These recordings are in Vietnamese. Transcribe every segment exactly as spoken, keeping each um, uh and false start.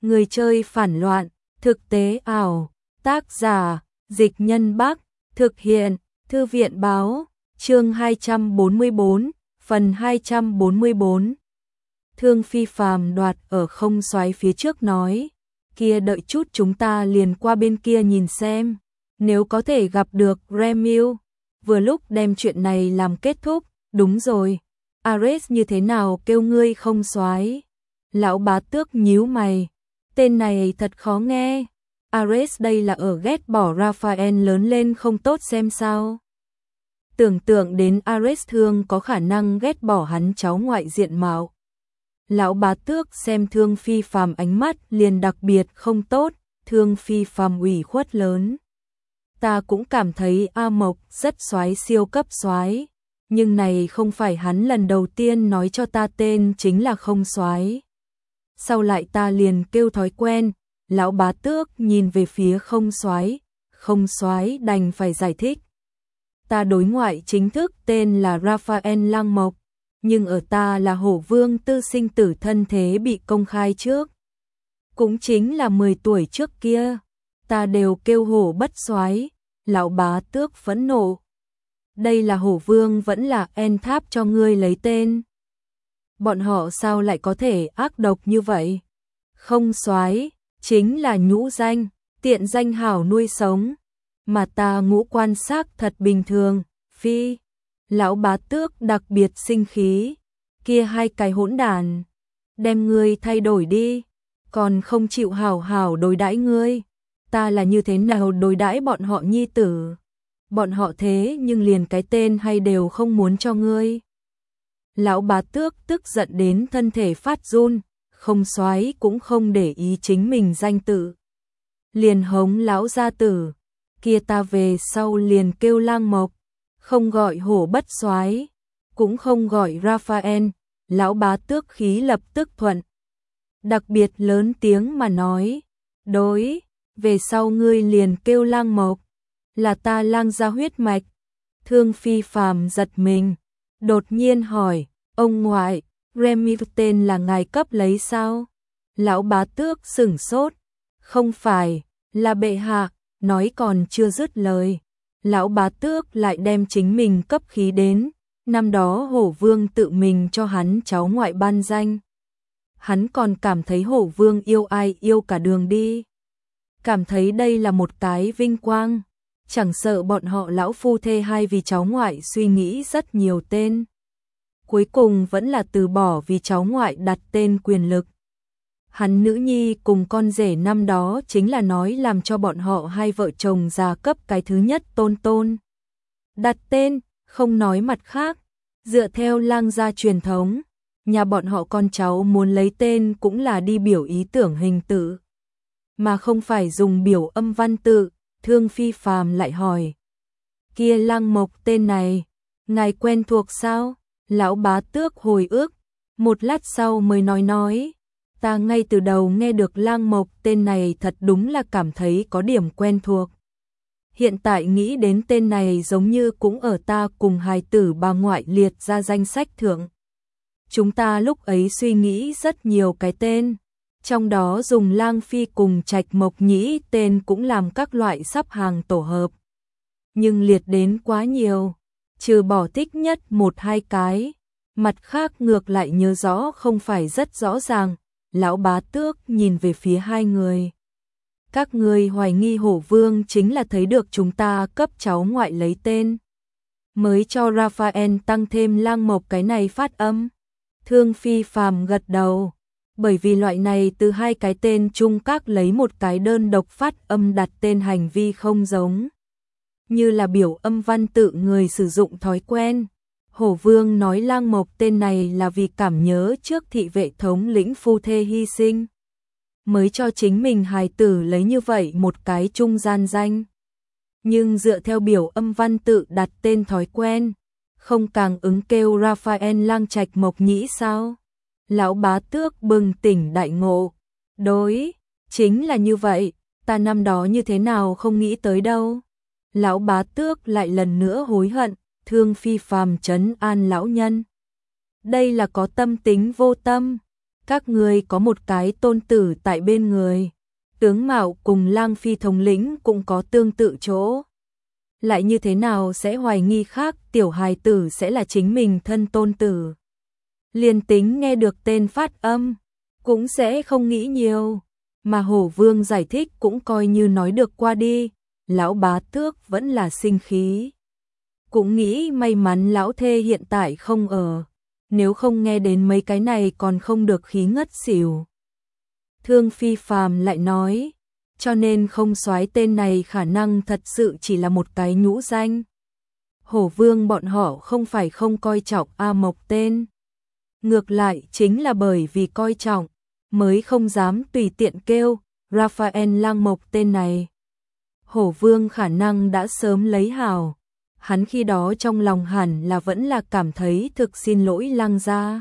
Người chơi phản loạn, thực tế ảo, tác giả, Dịch Nhân Bắc, thực hiện, Thư viện báo, chương hai trăm bốn mươi bốn, phần hai trăm bốn mươi bốn. Thương Phi Phàm đoạt ở không xoáy phía trước nói, kia đợi chút chúng ta liền qua bên kia nhìn xem, nếu có thể gặp được Remil, vừa lúc đem chuyện này làm kết thúc. Đúng rồi, Ares như thế nào kêu ngươi không xoáy? Lão Bá Tước nhíu mày, tên này thật khó nghe. Ares đây là ở ghét bỏ Raphael lớn lên không tốt xem sao. Tưởng tượng đến Ares Thương có khả năng ghét bỏ hắn cháu ngoại diện mạo. Lão Bá Tước xem Thương Phi Phàm ánh mắt liền đặc biệt không tốt. Thương Phi Phàm ủy khuất lớn. Ta cũng cảm thấy A Mộc rất soái, siêu cấp soái, nhưng này không phải hắn lần đầu tiên nói cho ta tên chính là không soái. Sau lại ta liền kêu thói quen. Lão Bá Tước nhìn về phía không soái, không soái đành phải giải thích. Ta đối ngoại chính thức tên là Raphael Lang Mộc, nhưng ở ta là Hổ Vương tư sinh tử thân thế bị công khai trước. Cũng chính là mười tuổi trước kia, ta đều kêu Hổ bất soái. Lão Bá Tước phẫn nộ. Đây là Hổ Vương vẫn là En Tháp cho ngươi lấy tên. Bọn họ sao lại có thể ác độc như vậy? Không soái chính là nhũ danh, tiện danh hảo nuôi sống, mà ta ngũ quan sắc thật bình thường. Phi, Lão Bá Tước đặc biệt sinh khí, kia hai cái hỗn đàn, đem ngươi thay đổi đi, còn không chịu hảo hảo đối đãi ngươi, ta là như thế nào đối đãi bọn họ nhi tử, bọn họ thế nhưng liền cái tên hay đều không muốn cho ngươi. Lão Bá Tước tức giận đến thân thể phát run. Không soái cũng không để ý chính mình danh tự, liền hống lão gia tử, kia ta về sau liền kêu Lang Mộc, không gọi Hổ bất soái, cũng không gọi Raphael. Lão Bá Tước khí lập tức thuận, đặc biệt lớn tiếng mà nói, đối, về sau ngươi liền kêu Lang Mộc, là ta Lang gia huyết mạch. Thương Phi Phàm giật mình, đột nhiên hỏi, ông ngoại, Remy tên là ngài cấp lấy sao? Lão Bá Tước sửng sốt, không phải, là bệ hạ. Nói còn chưa dứt lời, Lão Bá Tước lại đem chính mình cấp khí đến, năm đó Hổ Vương tự mình cho hắn cháu ngoại ban danh. Hắn còn cảm thấy Hổ Vương yêu ai yêu cả đường đi, cảm thấy đây là một cái vinh quang, chẳng sợ bọn họ lão phu thê hai vì cháu ngoại suy nghĩ rất nhiều tên. Cuối cùng vẫn là từ bỏ vì cháu ngoại đặt tên quyền lực. Hắn nữ nhi cùng con rể năm đó chính là nói làm cho bọn họ hai vợ chồng già cấp cái thứ nhất tôn tôn. Đặt tên, không nói mặt khác, dựa theo Lang gia truyền thống, nhà bọn họ con cháu muốn lấy tên cũng là đi biểu ý tưởng hình tự, mà không phải dùng biểu âm văn tự. Thương Phi Phàm lại hỏi, kia Lang Mộc tên này, ngài quen thuộc sao? Lão Bá Tước hồi ức, một lát sau mới nói nói, ta ngay từ đầu nghe được Lang Mộc tên này thật đúng là cảm thấy có điểm quen thuộc. Hiện tại nghĩ đến tên này giống như cũng ở ta cùng hài tử bà ngoại liệt ra danh sách thượng. Chúng ta lúc ấy suy nghĩ rất nhiều cái tên, trong đó dùng Lang Phi cùng Trạch Mộc Nhĩ tên cũng làm các loại sắp hàng tổ hợp. Nhưng liệt đến quá nhiều, trừ bỏ thích nhất một hai cái, mặt khác ngược lại nhớ rõ không phải rất rõ ràng. Lão Bá Tước nhìn về phía hai người. Các người hoài nghi Hổ Vương chính là thấy được chúng ta cấp cháu ngoại lấy tên, mới cho Raphael tăng thêm Lang Mộc cái này phát âm. Thương Phi Phàm gật đầu, bởi vì loại này từ hai cái tên chung các lấy một cái đơn độc phát âm đặt tên hành vi không giống, như là biểu âm văn tự người sử dụng thói quen. Hổ Vương nói Lang Mộc tên này là vì cảm nhớ trước thị vệ thống lĩnh phu thê hy sinh, mới cho chính mình hài tử lấy như vậy một cái trung gian danh. Nhưng dựa theo biểu âm văn tự đặt tên thói quen, không càng ứng kêu Raphael Lang Trạch Mộc Nhĩ sao? Lão Bá Tước bừng tỉnh đại ngộ, đối, chính là như vậy, ta năm đó như thế nào không nghĩ tới đâu. Lão Bá Tước lại lần nữa hối hận. Thương Phi Phàm trấn an lão nhân, đây là có tâm tính vô tâm, các ngươi có một cái tôn tử tại bên người. Tướng mạo cùng Lang Phi thống lĩnh cũng có tương tự chỗ. Lại như thế nào sẽ hoài nghi khác tiểu hài tử sẽ là chính mình thân tôn tử. Liền tính nghe được tên phát âm, cũng sẽ không nghĩ nhiều. Mà Hổ Vương giải thích cũng coi như nói được qua đi. Lão Bá Tước vẫn là sinh khí. Cũng nghĩ may mắn lão thê hiện tại không ở. Nếu không nghe đến mấy cái này còn không được khí ngất xỉu. Thương Phi Phàm lại nói, cho nên không soái tên này khả năng thật sự chỉ là một cái nhũ danh. Hổ Vương bọn họ không phải không coi trọng A Mộc tên. Ngược lại chính là bởi vì coi trọng, mới không dám tùy tiện kêu Raphael Lang Mộc tên này. Hổ Vương khả năng đã sớm lấy hảo. Hắn khi đó trong lòng hẳn là vẫn là cảm thấy thực xin lỗi Lang gia.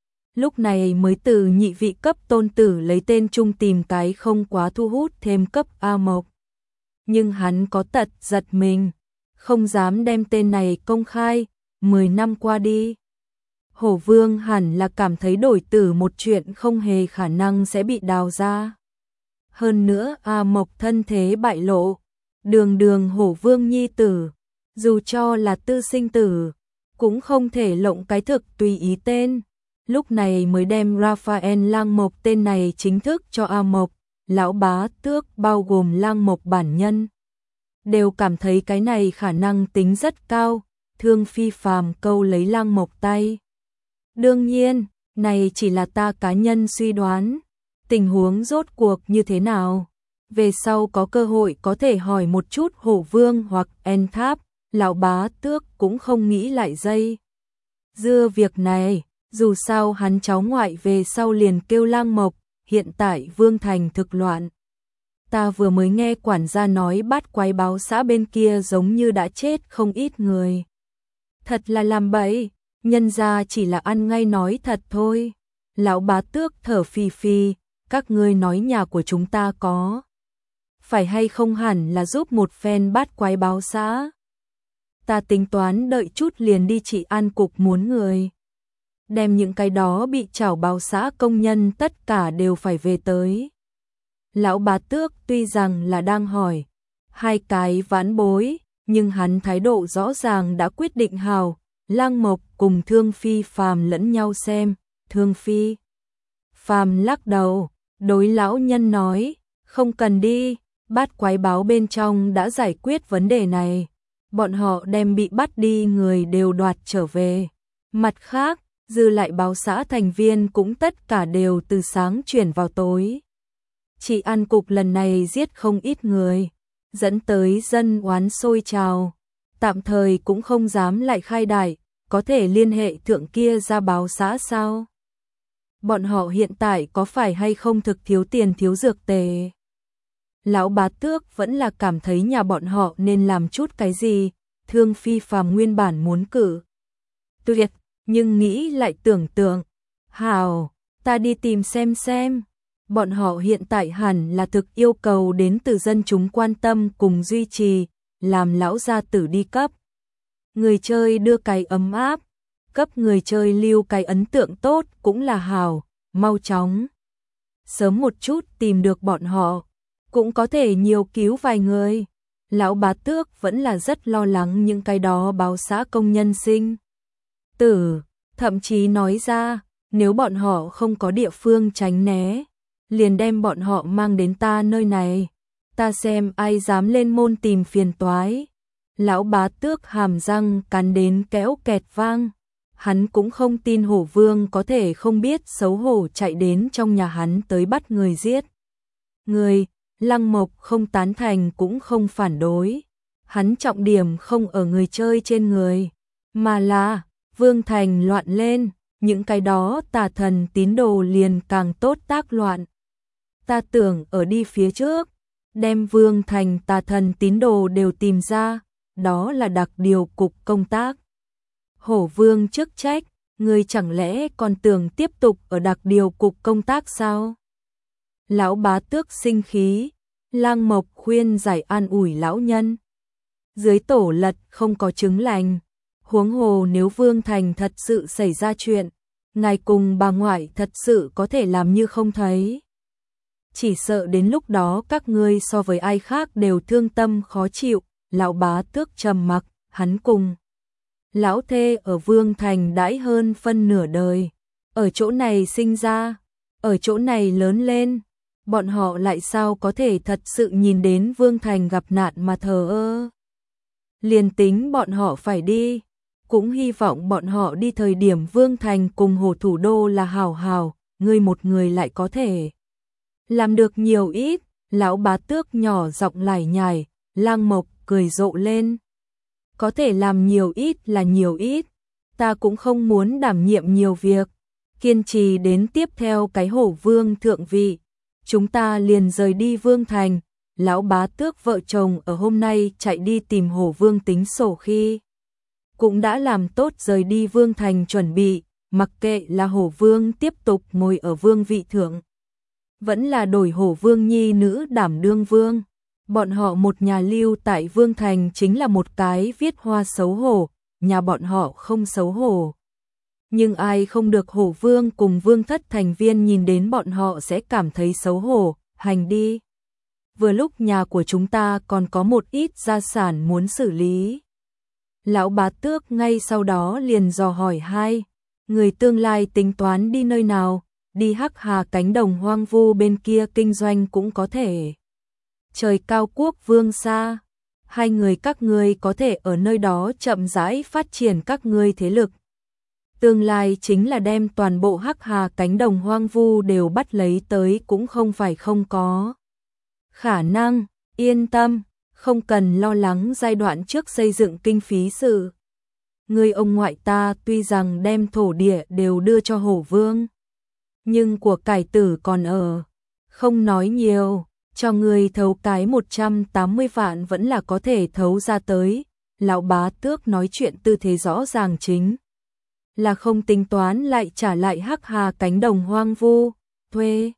Lúc này mới từ nhị vị cấp tôn tử lấy tên chung tìm cái không quá thu hút thêm cấp A Mộc. Nhưng hắn có tật giật mình, không dám đem tên này công khai. Mười năm qua đi, Hổ Vương hẳn là cảm thấy đổi tử một chuyện không hề khả năng sẽ bị đào ra. Hơn nữa A Mộc thân thế bại lộ, đường đường Hổ Vương nhi tử, dù cho là tư sinh tử, cũng không thể lộng cái thực tùy ý tên. Lúc này mới đem Raphael Lang Mộc tên này chính thức cho A Mộc. Lão Bá Tước bao gồm Lang Mộc bản nhân đều cảm thấy cái này khả năng tính rất cao. Thương Phi Phàm câu lấy Lang Mộc tay. Đương nhiên, này chỉ là ta cá nhân suy đoán. Tình huống rốt cuộc như thế nào? Về sau có cơ hội có thể hỏi một chút Hổ Vương hoặc En Tháp. Lão Bá Tước cũng không nghĩ lại dây dưa việc này. Dù sao hắn cháu ngoại về sau liền kêu Lang Mộc, hiện tại Vương Thành thực loạn. Ta vừa mới nghe quản gia nói Bát Quái Báo xã bên kia giống như đã chết không ít người. Thật là làm bậy, nhân gia chỉ là ăn ngay nói thật thôi. Lão Bá Tước thở phì phì, các ngươi nói nhà của chúng ta có phải hay không hẳn là giúp một phen Bát Quái Báo xã. Ta tính toán đợi chút liền đi trị an cục muốn người. Đem những cái đó bị trảo báo xã công nhân tất cả đều phải về tới. Lão Bá Tước tuy rằng là đang hỏi hai cái vãn bối, nhưng hắn thái độ rõ ràng đã quyết định hào. Lang Mộc cùng Thương Phi Phàm lẫn nhau xem. Thương Phi Phàm lắc đầu, đối lão nhân nói, không cần đi, Bát Quái Báo bên trong đã giải quyết vấn đề này. Bọn họ đem bị bắt đi người đều đoạt trở về. Mặt khác, dư lại báo xã thành viên cũng tất cả đều từ sáng chuyển vào tối. Trị an cục lần này giết không ít người, dẫn tới dân oán sôi trào. Tạm thời cũng không dám lại khai đại, có thể liên hệ thượng kia ra báo xã sao? Bọn họ hiện tại có phải hay không thực thiếu tiền thiếu dược tề? Lão Bá Tước vẫn là cảm thấy nhà bọn họ nên làm chút cái gì. Thương Phi Phàm nguyên bản muốn cử tuyệt, nhưng nghĩ lại tưởng tượng, hào, ta đi tìm xem xem. Bọn họ hiện tại hẳn là thực yêu cầu đến từ dân chúng quan tâm cùng duy trì, làm lão gia tử đi cấp. Người chơi đưa cái ấm áp, cấp người chơi lưu cái ấn tượng tốt cũng là hào, mau chóng. Sớm một chút tìm được bọn họ, cũng có thể nhiều cứu vài người. Lão Bá Tước vẫn là rất lo lắng những cái đó báo xã công nhân sinh tử, thậm chí nói ra, nếu bọn họ không có địa phương tránh né, liền đem bọn họ mang đến ta nơi này, ta xem ai dám lên môn tìm phiền toái. Lão Bá Tước hàm răng cắn đến kéo kẹt vang, hắn cũng không tin Hổ Vương có thể không biết xấu hổ chạy đến trong nhà hắn tới bắt người giết người. Lang Mộc không tán thành cũng không phản đối, hắn trọng điểm không ở người chơi trên người, mà là Vương Thành loạn lên, những cái đó tà thần tín đồ liền càng tốt tác loạn. Ta tưởng ở đi phía trước, đem Vương Thành tà thần tín đồ đều tìm ra, đó là đặc điều cục công tác. Hổ Vương chức trách, người chẳng lẽ còn tưởng tiếp tục ở đặc điều cục công tác sao? Lão Bá Tước sinh khí, Lang Mộc khuyên giải an ủi lão nhân. Dưới tổ lật không có trứng lành, huống hồ nếu Vương Thành thật sự xảy ra chuyện, ngài cùng bà ngoại thật sự có thể làm như không thấy. Chỉ sợ đến lúc đó các ngươi so với ai khác đều thương tâm khó chịu. Lão Bá Tước trầm mặc, hắn cùng lão thê ở Vương Thành đãi hơn phân nửa đời, ở chỗ này sinh ra, ở chỗ này lớn lên, bọn họ lại sao có thể thật sự nhìn đến Vương Thành gặp nạn mà thờ ơ. Liền tính bọn họ phải đi, cũng hy vọng bọn họ đi thời điểm Vương Thành cùng Hồ Thủ Đô là hảo hảo, ngươi một người lại có thể làm được nhiều ít. Lão Bá Tước nhỏ giọng lải nhải, Lang Mộc cười rộ lên. Có thể làm nhiều ít là nhiều ít, ta cũng không muốn đảm nhiệm nhiều việc, kiên trì đến tiếp theo cái Hổ Vương thượng vị, chúng ta liền rời đi Vương Thành. Lão Bá Tước vợ chồng ở hôm nay chạy đi tìm Hổ Vương tính sổ khi cũng đã làm tốt rời đi Vương Thành chuẩn bị, mặc kệ là Hổ Vương tiếp tục ngồi ở vương vị thượng, vẫn là đổi Hổ Vương nhi nữ đảm đương vương. Bọn họ một nhà lưu tại Vương Thành chính là một cái viết hoa xấu hổ, nhà bọn họ không xấu hổ. Nhưng ai không được Hổ Vương cùng Vương thất thành viên nhìn đến bọn họ sẽ cảm thấy xấu hổ, hành đi. Vừa lúc nhà của chúng ta còn có một ít gia sản muốn xử lý. Lão Bá Tước ngay sau đó liền dò hỏi hai, người tương lai tính toán đi nơi nào, đi Hắc Hà cánh đồng hoang vu bên kia kinh doanh cũng có thể. Trời cao quốc vương xa, hai người các ngươi có thể ở nơi đó chậm rãi phát triển các ngươi thế lực. Tương lai chính là đem toàn bộ Hắc Hà cánh đồng hoang vu đều bắt lấy tới cũng không phải không có khả năng, yên tâm, không cần lo lắng giai đoạn trước xây dựng kinh phí sự. Người ông ngoại ta tuy rằng đem thổ địa đều đưa cho Hổ Vương, nhưng của cải tử còn ở, không nói nhiều. Cho người thấu cái một trăm tám mươi vạn vẫn là có thể thấu ra tới. Lão Bá Tước nói chuyện tư thế rõ ràng chính là không tính toán lại trả lại Hắc Hà cánh đồng hoang vu. Thuê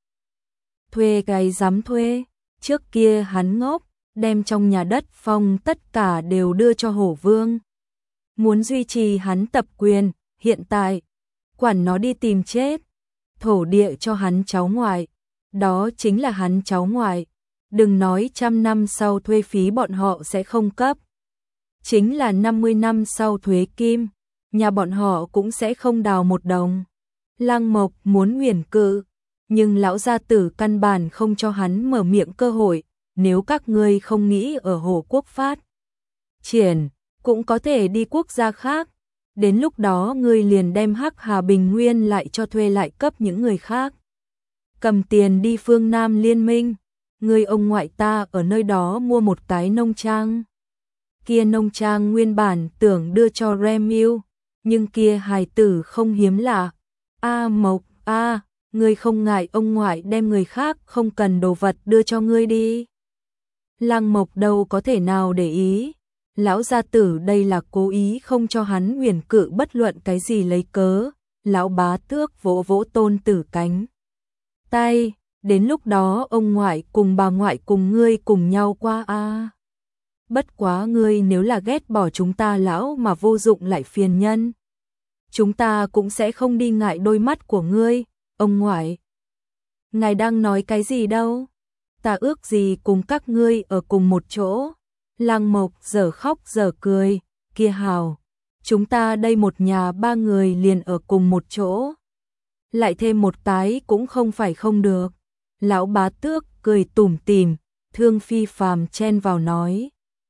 Thuê cái dám thuê. Trước kia hắn ngốc, đem trong nhà đất phong tất cả đều đưa cho Hổ Vương, muốn duy trì hắn tập quyền. Hiện tại quản nó đi tìm chết. Thổ địa cho hắn cháu ngoại, đó chính là hắn cháu ngoại. Đừng nói trăm năm sau thuê phí bọn họ sẽ không cấp, chính là năm mươi năm sau thuế kim, nhà bọn họ cũng sẽ không đào một đồng. Lang Mộc muốn huyền cự, nhưng lão gia tử căn bản không cho hắn mở miệng cơ hội. Nếu các ngươi không nghĩ ở Hổ Quốc phát triển, cũng có thể đi quốc gia khác. Đến lúc đó ngươi liền đem Hắc Hà Bình Nguyên lại cho thuê lại cấp những người khác. Cầm tiền đi phương Nam liên minh. Người ông ngoại ta ở nơi đó mua một cái nông trang. Kia nông trang nguyên bản tưởng đưa cho Remiu, nhưng kia hài tử không hiếm lạ. A Mộc, a, ngươi không ngại ông ngoại đem người khác không cần đồ vật đưa cho ngươi đi. Lang Mộc đâu có thể nào để ý. Lão gia tử đây là cố ý không cho hắn huyền cự bất luận cái gì lấy cớ. Lão Bá Tước vỗ vỗ tôn tử cánh tay. Đến lúc đó ông ngoại cùng bà ngoại cùng ngươi cùng nhau qua a. À. Bất quá ngươi nếu là ghét bỏ chúng ta lão mà vô dụng lại phiền nhân, chúng ta cũng sẽ không đi ngại đôi mắt của ngươi, ông ngoại. Ngài đang nói cái gì đâu? Ta ước gì cùng các ngươi ở cùng một chỗ. Lang Mộc giờ khóc giờ cười, kia hào, chúng ta đây một nhà ba người liền ở cùng một chỗ. Lại thêm một cái cũng không phải không được. Lão Bá Tước cười tủm tỉm, Thương Phi Phàm chen vào nói.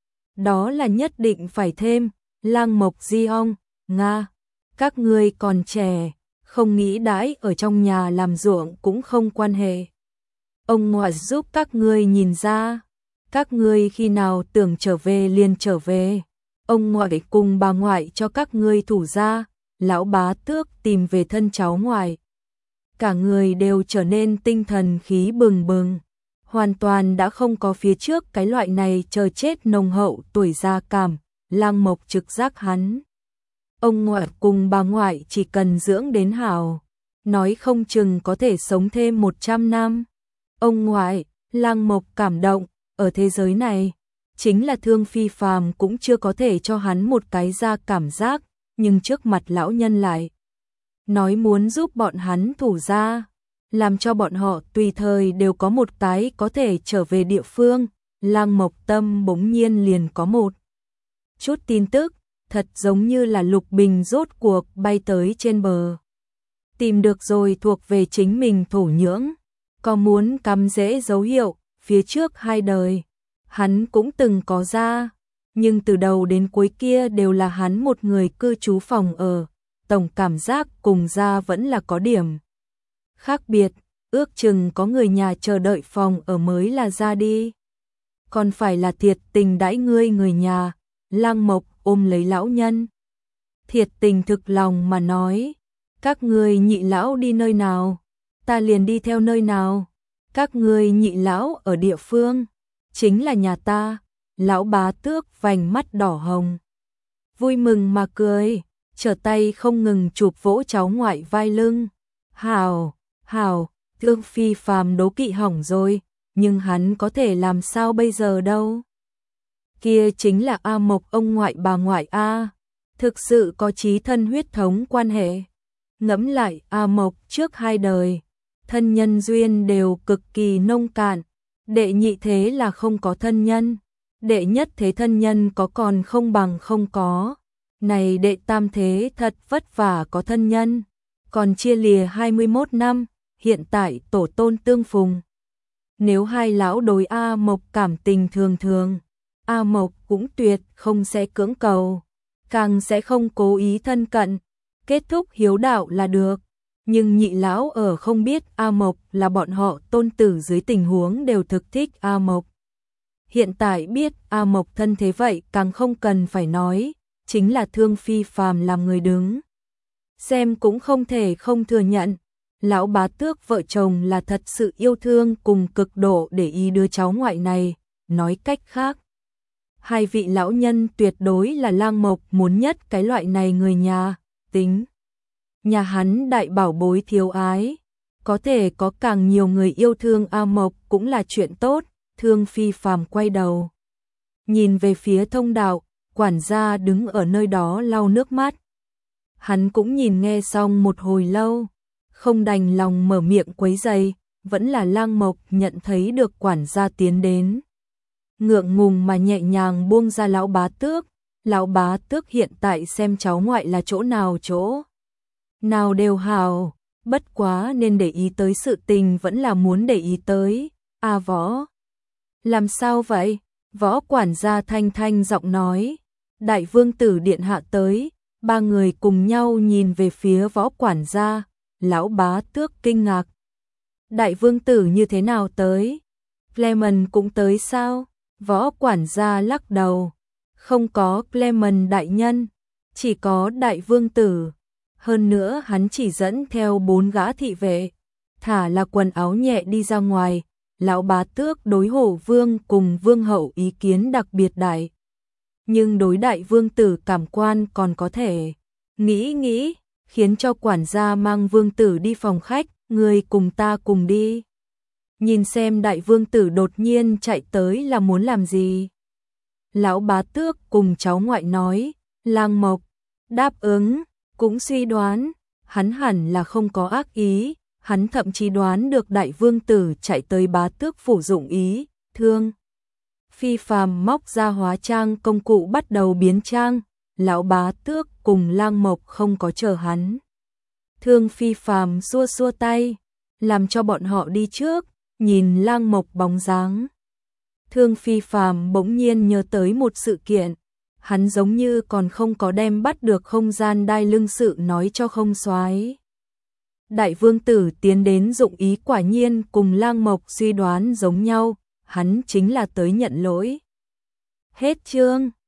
Đó là nhất định phải thêm. Lang Mộc di ong, Nga, các ngươi còn trẻ, không nghĩ đãi ở trong nhà làm ruộng cũng không quan hệ. Ông ngoại giúp các ngươi nhìn ra, các ngươi khi nào tưởng trở về liền trở về. Ông ngoại cùng bà ngoại cho các ngươi thủ ra. Lão Bá Tước tìm về thân cháu ngoại, cả người đều trở nên tinh thần khí bừng bừng, hoàn toàn đã không có phía trước cái loại này chờ chết nồng hậu tuổi già cảm. Lang Mộc trực giác hắn, ông ngoại cùng bà ngoại chỉ cần dưỡng đến hảo, nói không chừng có thể sống thêm một trăm năm. Ông ngoại, Lang Mộc cảm động, ở thế giới này, chính là Thương Phi Phàm cũng chưa có thể cho hắn một cái ra cảm giác, nhưng trước mặt lão nhân lại nói muốn giúp bọn hắn thủ ra, làm cho bọn họ tùy thời đều có một cái có thể trở về địa phương. Lăng Mộc tâm bỗng nhiên liền có một chút tin tức, thật giống như là Lục Bình rốt cuộc bay tới trên bờ. Tìm được rồi thuộc về chính mình thổ nhưỡng, có muốn cắm rễ dấu hiệu, phía trước hai đời, hắn cũng từng có ra, nhưng từ đầu đến cuối kia đều là hắn một người cư trú phòng ở, tổng cảm giác cùng ra vẫn là có điểm khác biệt, ước chừng có người nhà chờ đợi phòng ở mới là ra đi. Còn phải là thiệt tình đãi ngươi người nhà. Lăng Mộc ôm lấy lão nhân, thiệt tình thực lòng mà nói, các ngươi nhị lão đi nơi nào, ta liền đi theo nơi nào, các ngươi nhị lão ở địa phương, chính là nhà ta. Lão Bá Tước vành mắt đỏ hồng, vui mừng mà cười, trở tay không ngừng chụp vỗ cháu ngoại vai lưng. Hào, hào, Thương Phi Phàm đố kỵ hỏng rồi, nhưng hắn có thể làm sao bây giờ đâu. Kia chính là A Mộc ông ngoại bà ngoại A, thực sự có chí thân huyết thống quan hệ. Ngẫm lại A Mộc trước hai đời, thân nhân duyên đều cực kỳ nông cạn, đệ nhị thế là không có thân nhân, đệ nhất thế thân nhân có còn không bằng không có. Này đệ tam thế thật vất vả có thân nhân, còn chia lìa hai mươi mốt năm, hiện tại tổ tôn tương phùng. Nếu hai lão đối A Mộc cảm tình thường thường, A Mộc cũng tuyệt không sẽ cưỡng cầu, càng sẽ không cố ý thân cận, kết thúc hiếu đạo là được. Nhưng nhị lão ở không biết A Mộc là bọn họ tôn tử dưới tình huống đều thực thích A Mộc. Hiện tại biết A Mộc thân thế vậy càng không cần phải nói, chính là Thương Phi Phàm làm người đứng xem cũng không thể không thừa nhận. Lão Bá Tước vợ chồng là thật sự yêu thương cùng cực độ để ý đứa cháu ngoại này, nói cách khác, hai vị lão nhân tuyệt đối là Lăng Mộc muốn nhất cái loại này người nhà, tính nhà hắn đại bảo bối thiếu ái, có thể có càng nhiều người yêu thương A Mộc cũng là chuyện tốt. Thương Phi Phàm quay đầu, nhìn về phía thông đạo, quản gia đứng ở nơi đó lau nước mắt. Hắn cũng nhìn nghe xong một hồi lâu, không đành lòng mở miệng quấy rầy, vẫn là Lăng Mộc nhận thấy được quản gia tiến đến. Ngượng ngùng mà nhẹ nhàng buông ra lão Bá Tước, lão Bá Tước hiện tại xem cháu ngoại là chỗ nào chỗ nào đều hào, bất quá nên để ý tới sự tình vẫn là muốn để ý tới. A Võ, làm sao vậy? Võ quản gia thanh thanh giọng nói, đại vương tử điện hạ tới. Ba người cùng nhau nhìn về phía Võ quản gia, lão Bá Tước kinh ngạc. Đại vương tử như thế nào tới? Clement cũng tới sao? Võ quản gia lắc đầu, không có Clement đại nhân, chỉ có đại vương tử. Hơn nữa hắn chỉ dẫn theo bốn gã thị vệ, thả là quần áo nhẹ đi ra ngoài. Lão Bá Tước đối Hổ Vương cùng Vương hậu ý kiến đặc biệt đại, nhưng đối đại vương tử cảm quan còn có thể. Nghĩ nghĩ, khiến cho quản gia mang vương tử đi phòng khách, người cùng ta cùng đi. Nhìn xem đại vương tử đột nhiên chạy tới là muốn làm gì. Lão Bá Tước cùng cháu ngoại nói, Lăng Mộc đáp ứng, cũng suy đoán, hắn hẳn là không có ác ý, hắn thậm chí đoán được đại vương tử chạy tới Bá Tước phủ dụng ý, Thương Phi Phàm móc ra hóa trang công cụ bắt đầu biến trang, lão Bá Tước cùng Lăng Mộc không có chờ hắn. Thương Phi Phàm xua xua tay, làm cho bọn họ đi trước, nhìn Lăng Mộc bóng dáng. Thương Phi Phàm bỗng nhiên nhớ tới một sự kiện, hắn giống như còn không có đem bắt được không gian đai lưng sự nói cho không soái. Đại vương tử tiến đến dụng ý quả nhiên cùng Lăng Mộc suy đoán giống nhau, hắn chính là tới nhận lỗi. Hết chương.